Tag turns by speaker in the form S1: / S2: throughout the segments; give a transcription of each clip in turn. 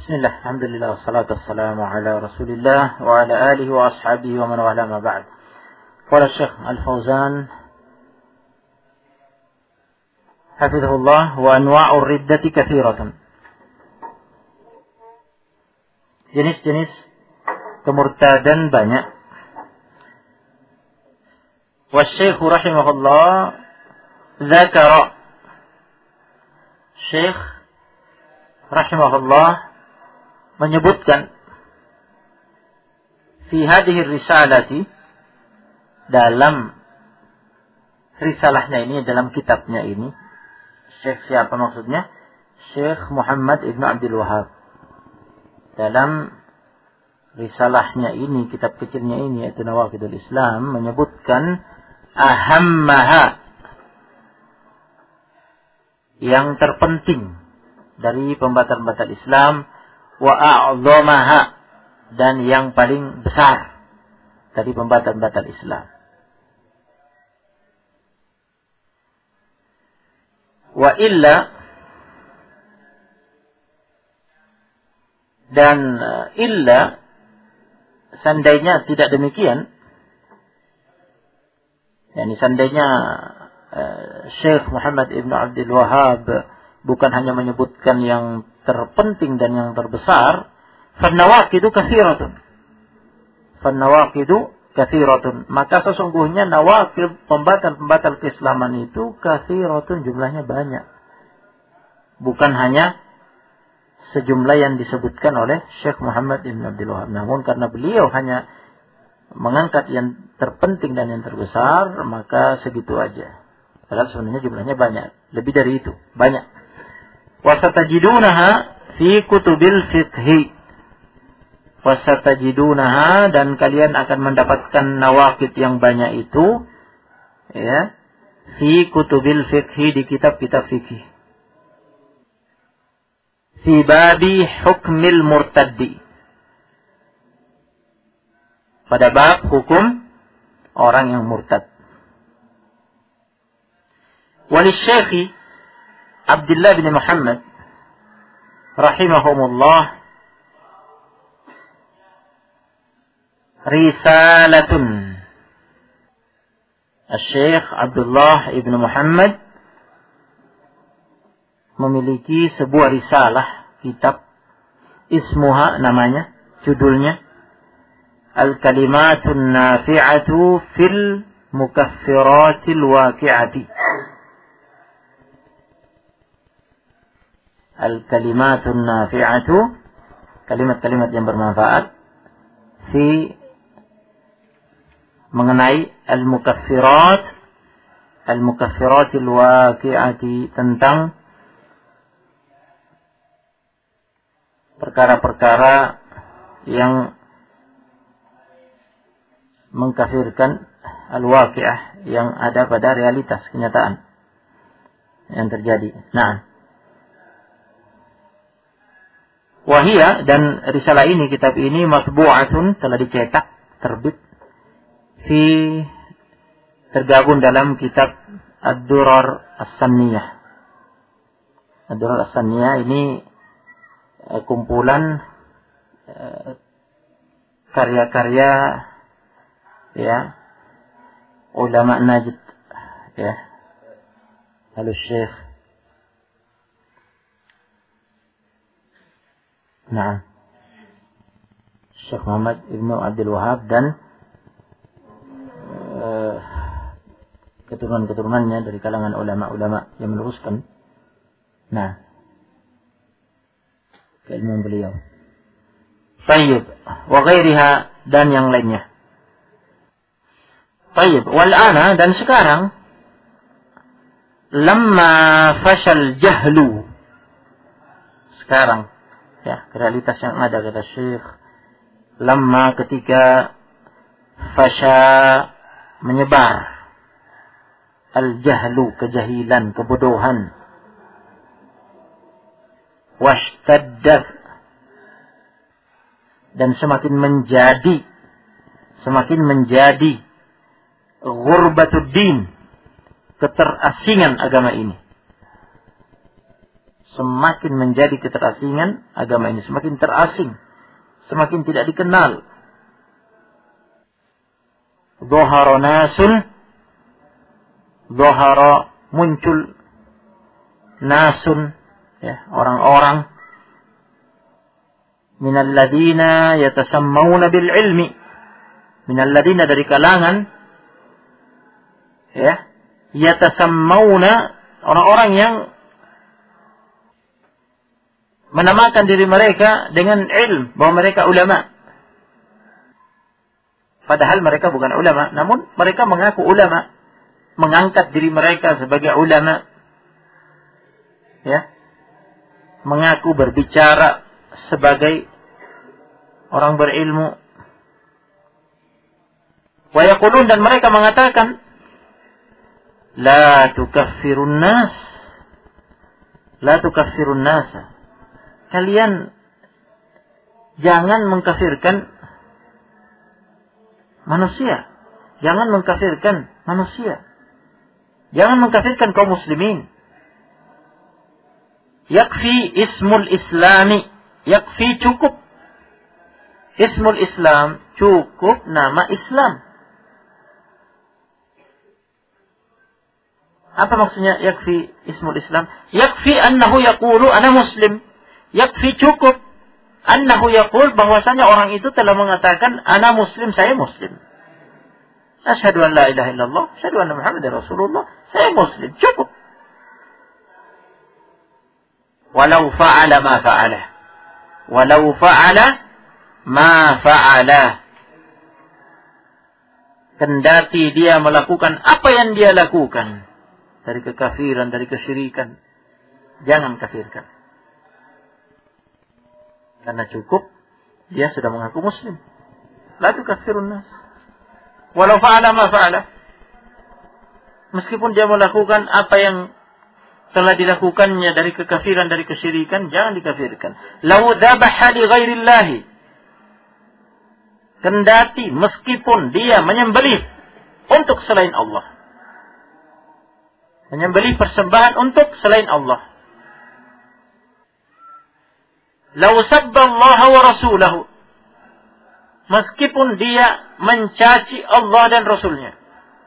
S1: Bismillah, alhamdulillah, wassalatu wassalamu ala rasulillah wa ala alihi wa ashabihi wa man wala ma ba'd. Qala Syekh Al-Fauzan hafizahullah, wa anwa'ur riddati katsiratun. Jenis-jenis kemurtadan banyak. Wa Syekh rahimahullah dzakara, Syekh rahimahullah menyebutkan fi hadhihi risalati, dalam risalahnya ini, dalam kitabnya ini. Syekh siapa maksudnya? Syekh Muhammad Ibn Abdul Wahab. Dalam risalahnya ini, kitab kecilnya ini, yaitu Nawaqidul Islam, menyebutkan ahammaha, yang terpenting dari pembatal-pembatal Islam, wa a'zamaha, dan yang paling besar dari pembatal-pembatal Islam. Wa illa, dan illa, seandainya tidak demikian, yakni seandainya Syekh Muhammad Ibn Abdul Wahab bukan hanya menyebutkan yang terpenting dan yang terbesar, fannawaqidu katsiratun. Fannawaqidu katsiratun. Maka sesungguhnya nawaqid, pembatal-pembatal keislaman itu katsiratun, jumlahnya banyak. Bukan hanya sejumlah yang disebutkan oleh Syekh Muhammad Ibn Abdul Wahab. Namun karena beliau hanya mengangkat yang terpenting dan yang terbesar, maka segitu aja. Padahal sebenarnya jumlahnya banyak, lebih dari itu, banyak. Wasatajidunaha fi kutubil fiqhi. Wasatajidunaha, dan kalian akan mendapatkan nawaqid yang banyak itu, ya, fi kutubil fiqhi, di kitab-kitab fikih. Fi babi hukmil murtaddi, pada bab hukum orang yang murtad. Walisyekhi Abdullah bin Muhammad rahimahumullah risalatun. Syekh Abdullah ibn Muhammad memiliki sebuah risalah, kitab, ismuha, namanya, judulnya Al-Kalimatun Nafi'atu fil Mukaffiratil Waqi'ati. Al-Kalimatun Nafi'atu, kalimat-kalimat yang bermanfaat, fi, mengenai al-mukaffirat, al-mukaffiratil waqi'ati, tentang perkara-perkara yang mengkafirkan, al-waqi'ah, yang ada pada realitas, kenyataan yang terjadi. Nah, wahia, dan risalah ini, kitab ini, matbu'atun, telah dicetak, terbit, tergabung dalam kitab Ad-Durar As-Sanniyah. Ad-Durar As-Sanniyah ini kumpulan karya-karya, ya, ulama Najd, ya, lalu Syekh, nah, Syekh Muhammad Ibn Abdul Wahab dan keturunan-keturunannya dari kalangan ulama-ulama yang meneruskan, nah, keilmuan beliau. Tayyib, wa ghairiha, dan yang lainnya. Tayyib, wal ana, dan sekarang, lamma fashal jahlu, sekarang, ya, realitas yang ada, kata Syekh, lamma, ketika, fasha, menyebar, al-jahlu, kejahilan, kebodohan, washtaddat, dan semakin menjadi ghurbatud din, keterasingan agama ini, semakin menjadi keterasingan agama ini, semakin terasing, semakin tidak dikenal. Dhahara muncul nasun, ya, orang-orang minal ladina yatasammawna bil ilmi, minal ladina dari kalangan, ya, yatasammawna, orang-orang yang menamakan diri mereka dengan ilm, bahwa mereka ulama. Padahal mereka bukan ulama, namun mereka mengaku ulama, mengangkat diri mereka sebagai ulama, ya, mengaku berbicara sebagai orang berilmu. Wa yaqulun, dan mereka mengatakan, la tukaffirun nas, la tukaffirun nasa, kalian jangan mengkafirkan manusia, jangan mengkafirkan manusia, jangan mengkafirkan kaum muslimin. Yakfi ismul islami, yakfi cukup ismul islam, cukup nama Islam. Apa maksudnya yakfi ismul islam? Yakfi annahu yaqulu ana muslim. Yakfi cukup annahu yaqul, bahwasanya orang itu telah mengatakan ana muslim, saya muslim. Asyhadu an la ilaha illallah, asyhadu anna Muhammadar Rasulullah, saya muslim, cukup. Walau fa'ala ma fa'ala, walau fa'ala ma fa'ala, kendati dia melakukan apa yang dia lakukan dari kekafiran, dari kesyirikan, jangan kafirkan. Karena cukup dia sudah mengaku muslim. La tukaffirun nas. Walau fa'ala ma fa'ala, meskipun dia melakukan apa yang telah dilakukannya dari kekafiran, dari kesyirikan, jangan dikafirkan. Lau dhabaha li ghairillahi, kendati meskipun dia menyembelih untuk selain Allah, menyembelih persembahan untuk selain Allah. Lau sabballaha wa rasulahu, meskipun dia mencaci Allah dan Rasulnya.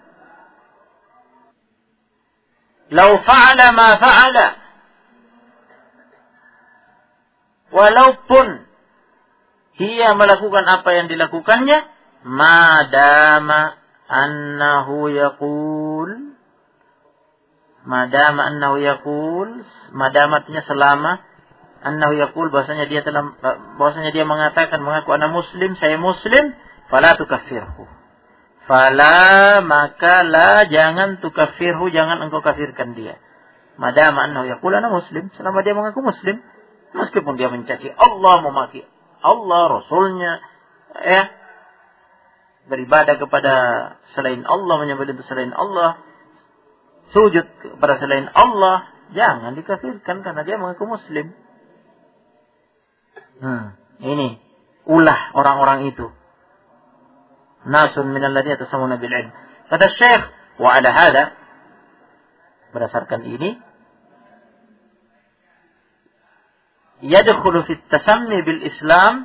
S1: Lau fa'ala ma fa'ala, walaupun dia melakukan apa yang dilakukannya, madama annahu yaqul, madama annahu yaqul, madama artinya selama, annahu yaqul, bahwasanya dia mengatakan, mengaku ana muslim, saya muslim, fala tukaffirhu, fala, maka la, jangan tukaffirhu, jangan engkau kafirkan dia. Madama annahu yaqul ana muslim, selama dia mengaku muslim, meskipun dia mencaci Allah, memaki Allah, Rasulnya, ya, beribadah kepada selain Allah, menyembelih untuk selain Allah, sujud kepada selain Allah, jangan dikafirkan karena dia mengaku muslim. Ini ulah orang-orang itu. Nasun minal ladzina yatasammuna bil ilm. Kata Syekh, wa ala hada, berdasarkan ini, yadkhulu fit tasammi bil Islam,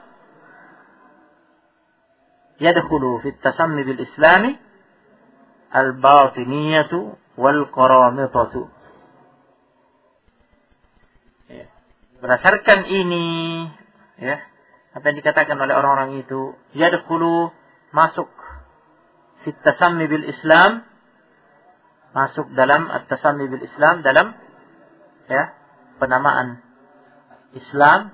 S1: yadkhulu fit tasammi bil Islami al batiniyatu wal qaramitatu. Berdasarkan ini, ya, apa yang dikatakan oleh orang-orang itu, yadkhulu, masuk, fit tasammi bil Islam, masuk dalam at-tasammi bil Islam, dalam, ya, penamaan Islam,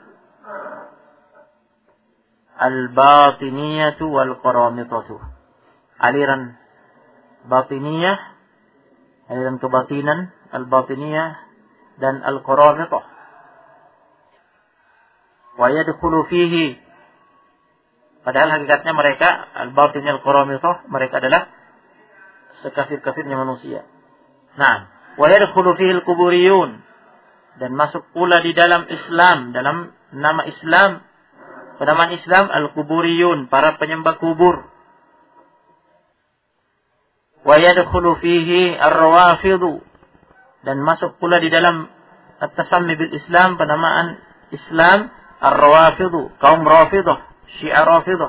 S1: al-batiniyatu wal qaramitatu, aliran batiniyah, aliran kebatinan, al-batiniyah dan al-qaramitah. Wa yadkhulu fihi, padahal hakikatnya mereka al-batiniyah al-qaramitah, mereka adalah sekafir-kafirnya manusia. Nah, wa yadkhulu fihi al-quburiyun, dan masuk pula di dalam Islam, dalam nama Islam, penamaan Islam, al-quburiyun, para penyembah kubur. Wa yadkhulu fihi ar-rawafidu, dan masuk pula di dalam at-tasammi bil Islam, penamaan Islam, ar-Rawafidhu, kaum Rafidah, Syiah Rafidah.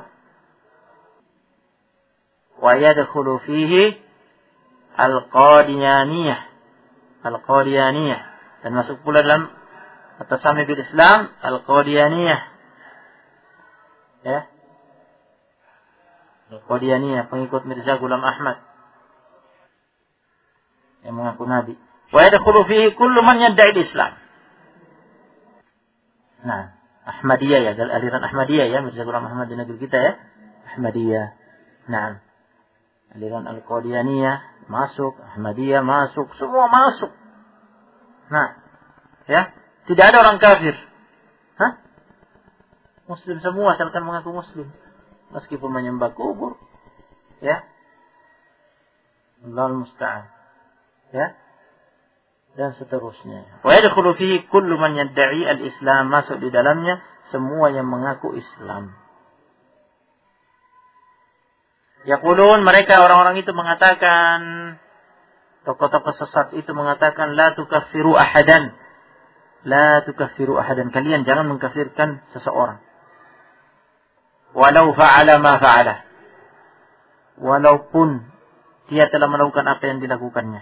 S1: Wa yadkhulu fihi al-Qadiyaniyah. Al-Qadiyaniyah. Dan masuk pula dalam at-tasammi bil Islam, al-Qadiyaniyah. Ya. Al-Qadiyaniyah, pengikut Mirza Ghulam Ahmad yang mengaku nabi. Wa yadkhulu fihi kullu man yad'i al-Islam. Nah, Ahmadiyah ya, aliran Ahmadiyah ya, Mirza Ghulam Ahmad di negeri kita ya. Ahmadiyah. Nah, aliran Al-Qadiyaniyah masuk, Ahmadiyah masuk, semua masuk. Nah, ya, tidak ada orang kafir. Hah? Muslim semua asalkan mengaku muslim. Meskipun menyembah kubur. Ya. Allahul musta'an. Ya. Dan seterusnya. Wa yadkhulu fihi kullu man yad'i al-Islam, masuk di dalamnya semua yang mengaku Islam. Yaqulun, mereka orang-orang itu mengatakan, tokoh-tokoh sesat itu mengatakan, la tukaffiru ahadan. La tukaffiru ahadan. Kalian jangan mengkafirkan seseorang. Walau fa'ala ma fa'ala. Walaupun dia telah melakukan apa yang dilakukannya.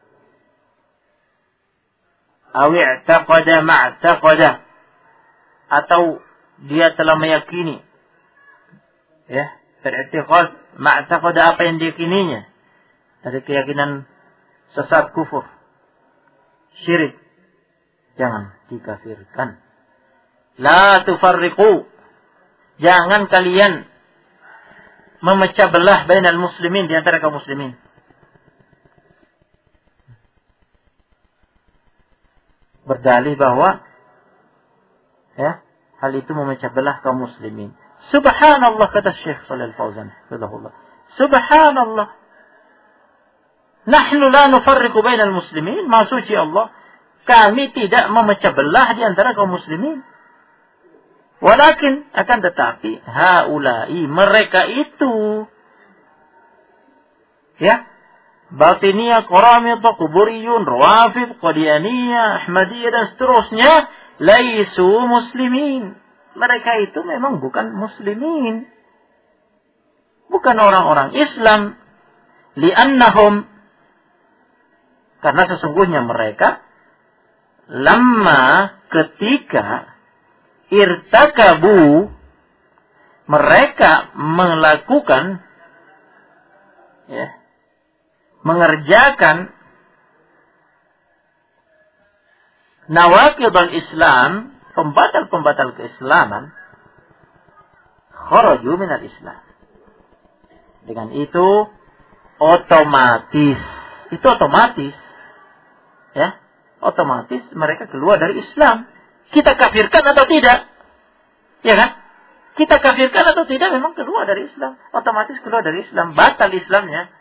S1: Awi'taqada ma'taqada. Atau dia telah meyakini. Ya, beriktikad ma'taqada apa yang diyakininya. Dari keyakinan sesat, kufur, syirik. Jangan dikafirkan. La tufarriqu. Jangan kalian memecah belah bainal muslimin, di antara kaum muslimin. Berdalih bahwa ya, hal itu memecah belah kaum muslimin. Subhanallah, kata Syekh Shalih Al-Fauzan, hafizahullah. Subhanallah. Nahnu la nufarriqu bainal muslimin, maha suci Allah. Kami tidak memecah belah di antara kaum muslimin. Walakin, akan tetapi, haulai, mereka itu, ya, Batiniyah, Qaramidhah, Quburiyun, Rawafid, Qadiyaniyah, Ahmadiyah, dan seterusnya, laisu muslimin. Mereka itu memang bukan muslimin. Bukan orang-orang Islam. Li'annahum, karena sesungguhnya mereka, lamma, ketika, irtakabu, mereka melakukan, ya, mengerjakan nawaqidul Islam, pembatal-pembatal keislaman, kharaju minal Islam. Dengan itu otomatis, ya, otomatis mereka keluar dari Islam. Kita kafirkan atau tidak? Ya kan? Kita kafirkan atau tidak, memang keluar dari Islam. Otomatis keluar dari Islam. Batal Islamnya.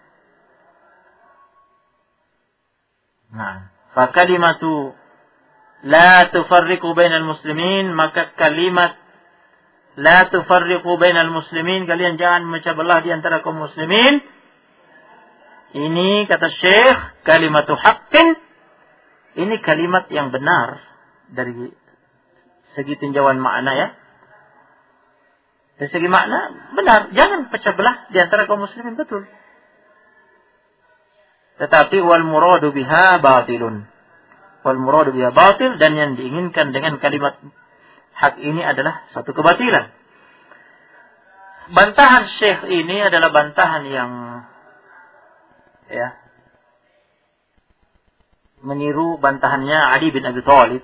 S1: Nah, fakalimatu la tufarriqu bainal muslimin, maka kalimat la tufarriqu bainal muslimin, kalian jangan memecah belah di antara kaum muslimin. Ini kata Syekh, kalimatu haqqin. Ini kalimat yang benar dari segi tinjauan makna, ya. Dari segi makna benar, jangan pecah belah di antara kaum muslimin, betul. Tetapi wal muradu biha batilun. Wal muradu biha batil, dan yang diinginkan dengan kalimat hak ini adalah satu kebatilan. Bantahan Syekh ini adalah bantahan yang, ya, meniru bantahannya Ali bin Abi Thalib.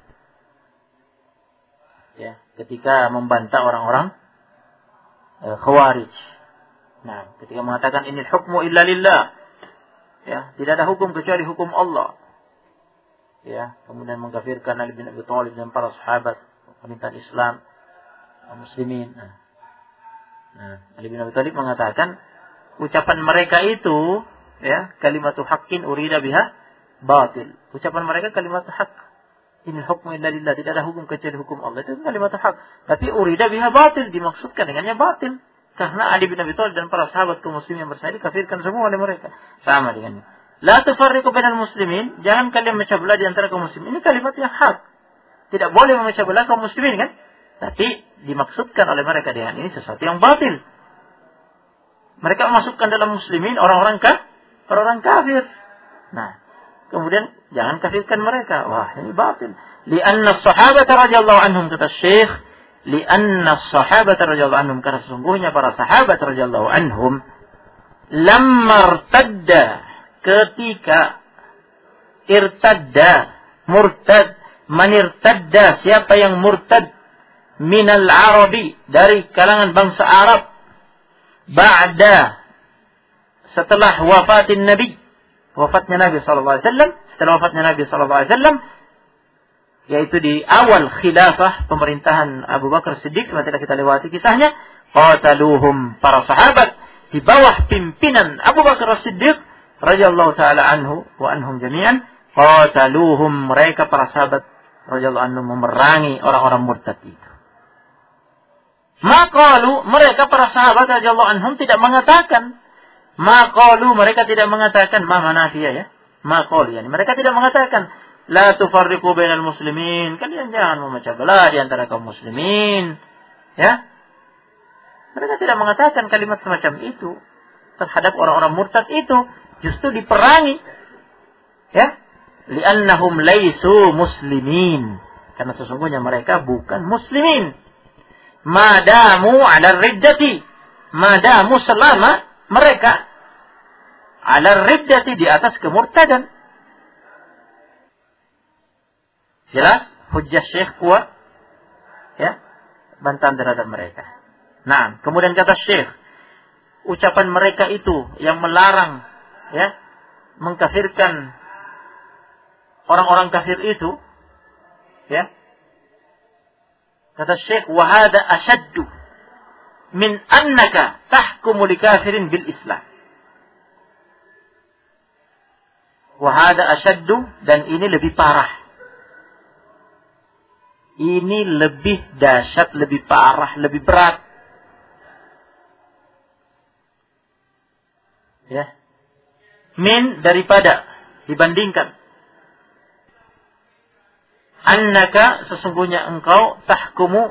S1: Ya, ketika membantah orang-orang Khawarij. Nah, ketika mengatakan inil hukmu illa lillah. Ya, tidak ada hukum kecuali hukum Allah. Ya, kemudian mengkafirkan Ali bin Abi Thalib dan para sahabat pemerintahan Islam, muslimin. Nah, Ali bin Abi Thalib mengatakan ucapan mereka itu, ya, kalimatu haqqin urida biha batil. Ucapan mereka kalimatu haqq. Inil hukmu illa lillah, tidak ada hukum kecuali hukum Allah. Itu kalimat hak. Tapi urida biha batil, dimaksudkan dengannya batil. Karena Ali bin Abi Thalib dan para sahabat kaum muslimin yang bersama dikafirkan semua oleh mereka. Sama dengan La tufarriqu bainal muslimin, jangan kalian memecah belah di antara kaum muslimin. Ini kalimat yang hak. Tidak boleh memecah belah kaum muslimin kan? Tapi dimaksudkan oleh mereka dengan ini sesuatu yang batil. Mereka memasukkan dalam muslimin orang-orang kafir. Nah, kemudian jangan kafirkan mereka. Wah, ini batil. Li'anna as-sahabata radhiyallahu anhum, kata Syekh, li'anna as-sahabata radhiyallahu anhum, karena sesungguhnya para sahabat radhiyallahu anhum lamma irtadda, ketika irtadda, murtad, man irtadda, siapa yang murtad minal arabi, dari kalangan bangsa Arab, ba'da, setelah wafatnya Nabi sallallahu alaihi wasallam, setelah wafatnya Nabi sallallahu alaihi wasallam, yaitu di awal khilafah pemerintahan Abu Bakar Siddiq, seperti kita lewati kisahnya, qataluhum, para sahabat di bawah pimpinan Abu Bakar Siddiq radhiyallahu taala anhu wa anhum jami'an, qataluhum, mereka para sahabat radhiyallahu anhum memerangi orang-orang murtad itu. Maqalu, mereka para sahabat radhiyallahu anhum tidak mengatakan, maqalu, mereka tidak mengatakan, ma manafiyah ya, maqalu, yani mereka tidak mengatakan la tufarriqu bainal muslimin, kalian jangan memecah belah di antara kaum muslimin, ya. Mereka tidak mengatakan kalimat semacam itu terhadap orang-orang murtad itu, justru diperangi, ya, li'annahum laisu muslimin, karena sesungguhnya mereka bukan muslimin. Madamu ala riddati, madamu, selama mereka ala riddati, di atas kemurtadan. Jelas hujjah Syekh kuat, ya, bantahan terhadap mereka. Nah, kemudian kata Syekh, ucapan mereka itu yang melarang, ya, mengkafirkan orang-orang kafir itu, ya, kata Syekh, wa hada ashaddu min annaka tahkumu li kafirin bil Islam. Wa hada ashaddu, dan ini lebih parah. Ini lebih dahsyat, lebih parah, lebih berat. Ya. Min, daripada, dibandingkan. Annaka, sesungguhnya engkau, tahkumu,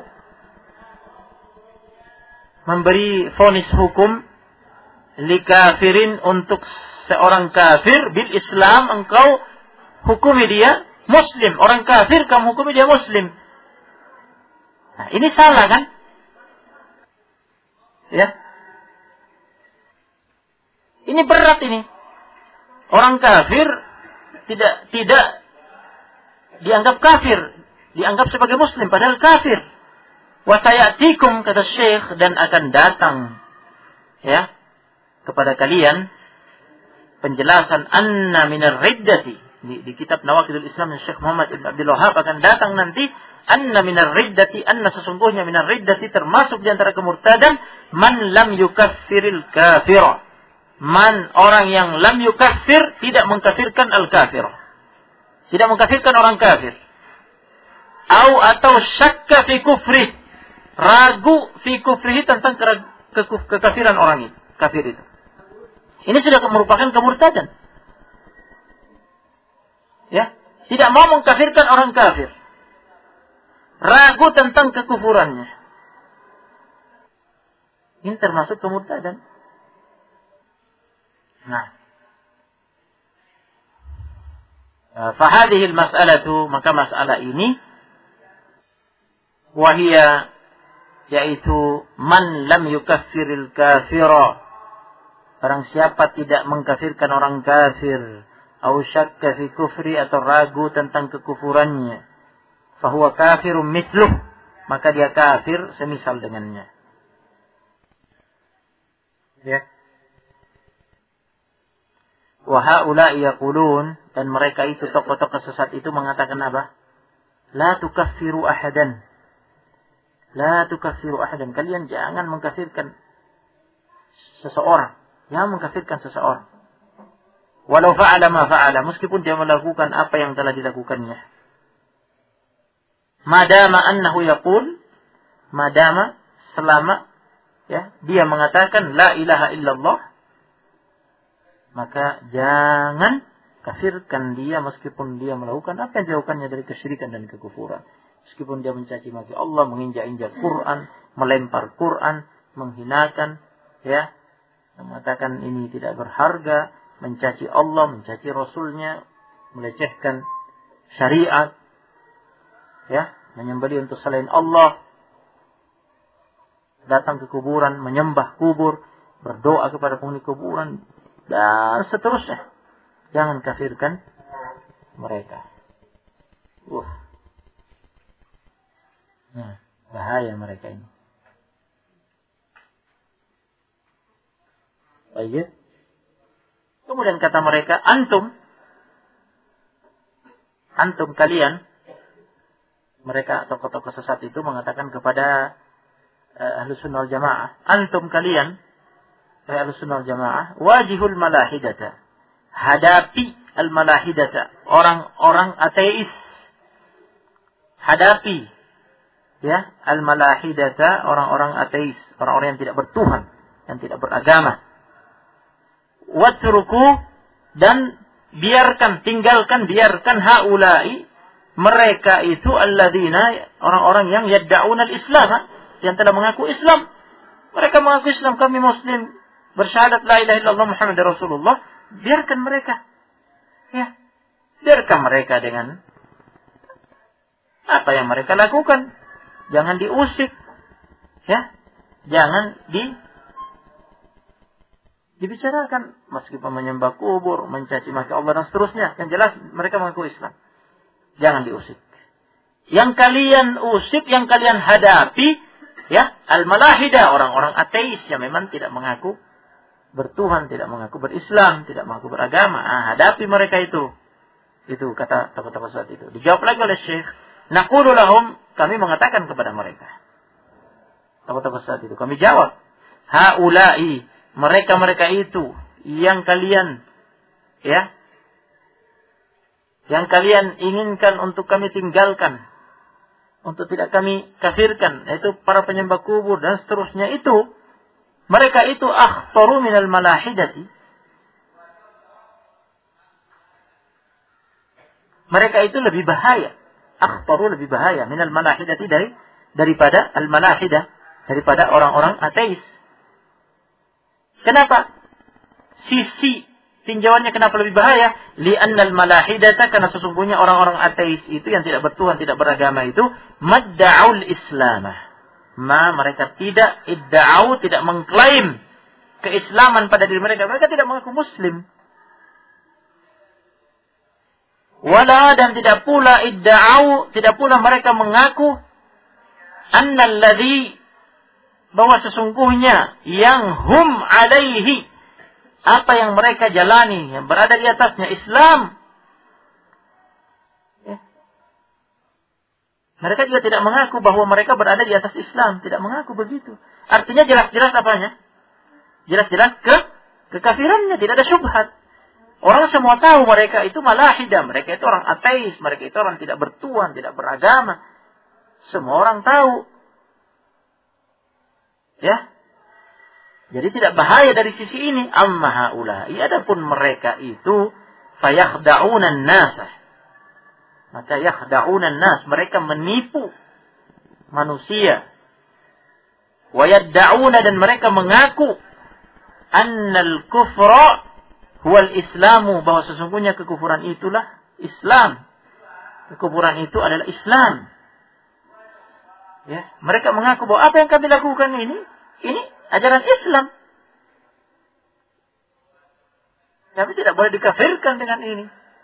S1: memberi vonis hukum, li kafirin, untuk seorang kafir, bil Islam, engkau hukumi dia muslim. Orang kafir kamu hukumi dia muslim. Nah, ini salah kan? Ya. Ini berat ini. Orang kafir tidak dianggap kafir, dianggap sebagai muslim padahal kafir. Wa sayatikum, kata Syekh, dan akan datang, ya, kepada kalian penjelasan anna minar riddati, di kitab Nawaqidul Islam Syekh Muhammad Ibn Abdul Wahhab akan datang nanti, anna minar riddati, anna sesungguhnya minar riddati, termasuk di antara kemurtadan, man lam yukaffiril kafira, man, orang yang lam yukaffir, tidak mengkafirkan al-kafir, tidak mengkafirkan orang kafir, atau syakka fi kufri, ragu fi kufrihi, tentang kekafiran orang itu, kafir itu. Ini sudah merupakan kemurtadan. Ya, tidak mau mengkafirkan orang kafir, ragu tentang kekufurannya. Ini termasuk kemurtadan. Nah, fahadihil mas'alatu, maka masalah ini, wahia, yaitu man lam yukaffiril kafira, barang siapa tidak mengkafirkan orang kafir, au syakka fi kufri, atau ragu tentang kekufurannya, fahuwa kafirun mithluh, maka dia kafir semisal dengannya. Ya. Wa haula'i yaqulun, dan mereka itu, tokoh-tokoh sesat itu mengatakan apa? La tukaffiru ahadan. La tukaffiru ahadan. Kalian jangan mengkafirkan seseorang. Jangan mengkafirkan seseorang. Walau fa'ala ma fa'ala, meskipun dia melakukan apa yang telah dilakukannya. Madama annahu yaqul, madama, selama, ya, dia mengatakan la ilaha illallah, maka jangan kafirkan dia meskipun dia melakukan apa yang dilakukannya dari kesyirikan dan kekufuran. Meskipun dia mencaci maki Allah, menginjak-injak Quran, melempar Quran, menghinakan, ya, mengatakan ini tidak berharga, mencaci Allah, mencaci Rasulnya, melecehkan syariat, ya, menyembelih untuk selain Allah, datang ke kuburan, menyembah kubur, berdoa kepada penghuni kuburan, dan seterusnya. Jangan kafirkan mereka. Nah, bahaya mereka ini. Baik. Kemudian kata mereka, antum kalian, mereka tokoh-tokoh sesat itu mengatakan kepada Ahlus Sunnah wal Jamaah, antum kalian, Ahlus Sunnah wal Jamaah, wajihul malahidata, hadapi al-malahidata, orang-orang ateis. Hadapi, ya, al-malahidata, orang-orang ateis, orang-orang yang tidak bertuhan, yang tidak beragama. Watruku, dan tinggalkan haulai, mereka itu alladzina, orang-orang yang yadda'una al-islam, yang telah mengaku Islam. Mereka mengaku Islam, kami muslim, bersyahadat la ilaha illallah Muhammadur Rasulullah. Biarkan mereka. Ya. Biarkan mereka dengan apa yang mereka lakukan. Jangan diusik. Ya. Jangan dibicarakan. Meskipun menyembah kubur, mencaci maki Allah dan seterusnya. Yang jelas mereka mengaku Islam. Jangan diusik. Yang kalian usik, yang kalian hadapi, ya, al-malahidah, orang-orang ateis yang memang tidak mengaku bertuhan, tidak mengaku berislam, tidak mengaku beragama. Hadapi mereka itu. Itu kata tokoh-tokoh saat itu. Dijawab lagi oleh Syekh, naqulu lahum, kami mengatakan kepada mereka. Tokoh-tokoh saat itu kami jawab, haula'i, mereka itu yang kalian, ya, yang kalian inginkan untuk kami tinggalkan, untuk tidak kami kafirkan, yaitu para penyembah kubur dan seterusnya itu, mereka itu akhtaru minal malahidati. Mereka itu lebih bahaya. Akhtaru lebih bahaya minal malahidati daripada al-malahidah, daripada orang-orang ateis. Kenapa? Sisi tinjauannya kenapa lebih bahaya? Li'annal malahidata, karena sesungguhnya orang-orang ateis itu yang tidak bertuhan, tidak beragama itu, madda'ul islamah. Mereka tidak idda'au, tidak mengklaim keislaman pada diri mereka. Mereka tidak mengaku muslim. Wala, dan tidak pula idda'au, tidak pula mereka mengaku annalladzi, bahwa sesungguhnya yang hum alaihi, apa yang mereka jalani, yang berada di atasnya Islam. Mereka juga tidak mengaku bahwa mereka berada di atas Islam. Tidak mengaku begitu. Artinya jelas-jelas apanya? Jelas-jelas kekafirannya. Tidak ada syubhat. Orang semua tahu mereka itu malahidah. Mereka itu orang ateis. Mereka itu orang tidak bertuhan, tidak beragama. Semua orang tahu. Ya. Jadi tidak bahaya dari sisi ini. Amma haula'i, adapun mereka itu fayakhda'unan nasah. Maka yakhda'unan nas, mereka menipu manusia. Wa yadda'una, dan mereka mengaku annal kufra huwal islamu, bahwa sesungguhnya kekufuran itulah Islam. Kekufuran itu adalah Islam. Ya, mereka mengaku bahwa apa yang kami lakukan ini ajaran Islam. Kami tidak boleh dikafirkan dengan ini.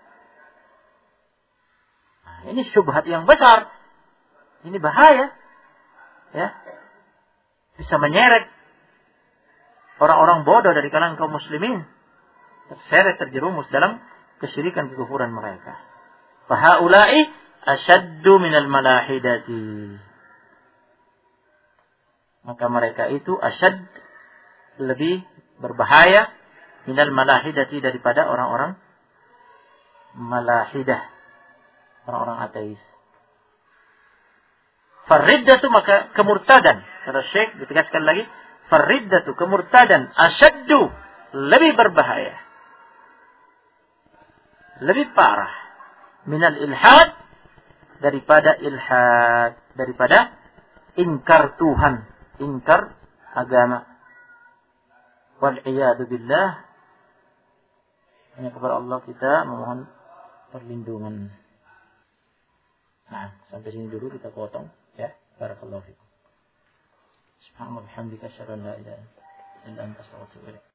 S1: Ini syubhat yang besar. Ini bahaya. Ya. Bisa menyeret orang-orang bodoh dari kalangan kaum muslimin. Terseret, terjerumus dalam kesyirikan, kekufuran mereka. Fahaulai asyaddu minal malahidati. Maka mereka itu asyad, lebih berbahaya, minal malahidati, daripada orang-orang malahidah, orang-orang ateis. Farriddatu, maka kemurtadan. Kata Syekh ditegaskan lagi, farriddatu, kemurtadan, asyaddu, lebih berbahaya lebih parah minal ilhad daripada ilhad, daripada ingkar Tuhan, ingkar agama. Wal iyadu billah. Hanya kepada Allah kita memohon perlindungan. Nah, sampai sini dulu kita potong ya. Barakallahu fikum. Subhanallah, bihamdika, asyhadu an la ilaha illa anta, astaghfiruka wa atubu ilaik.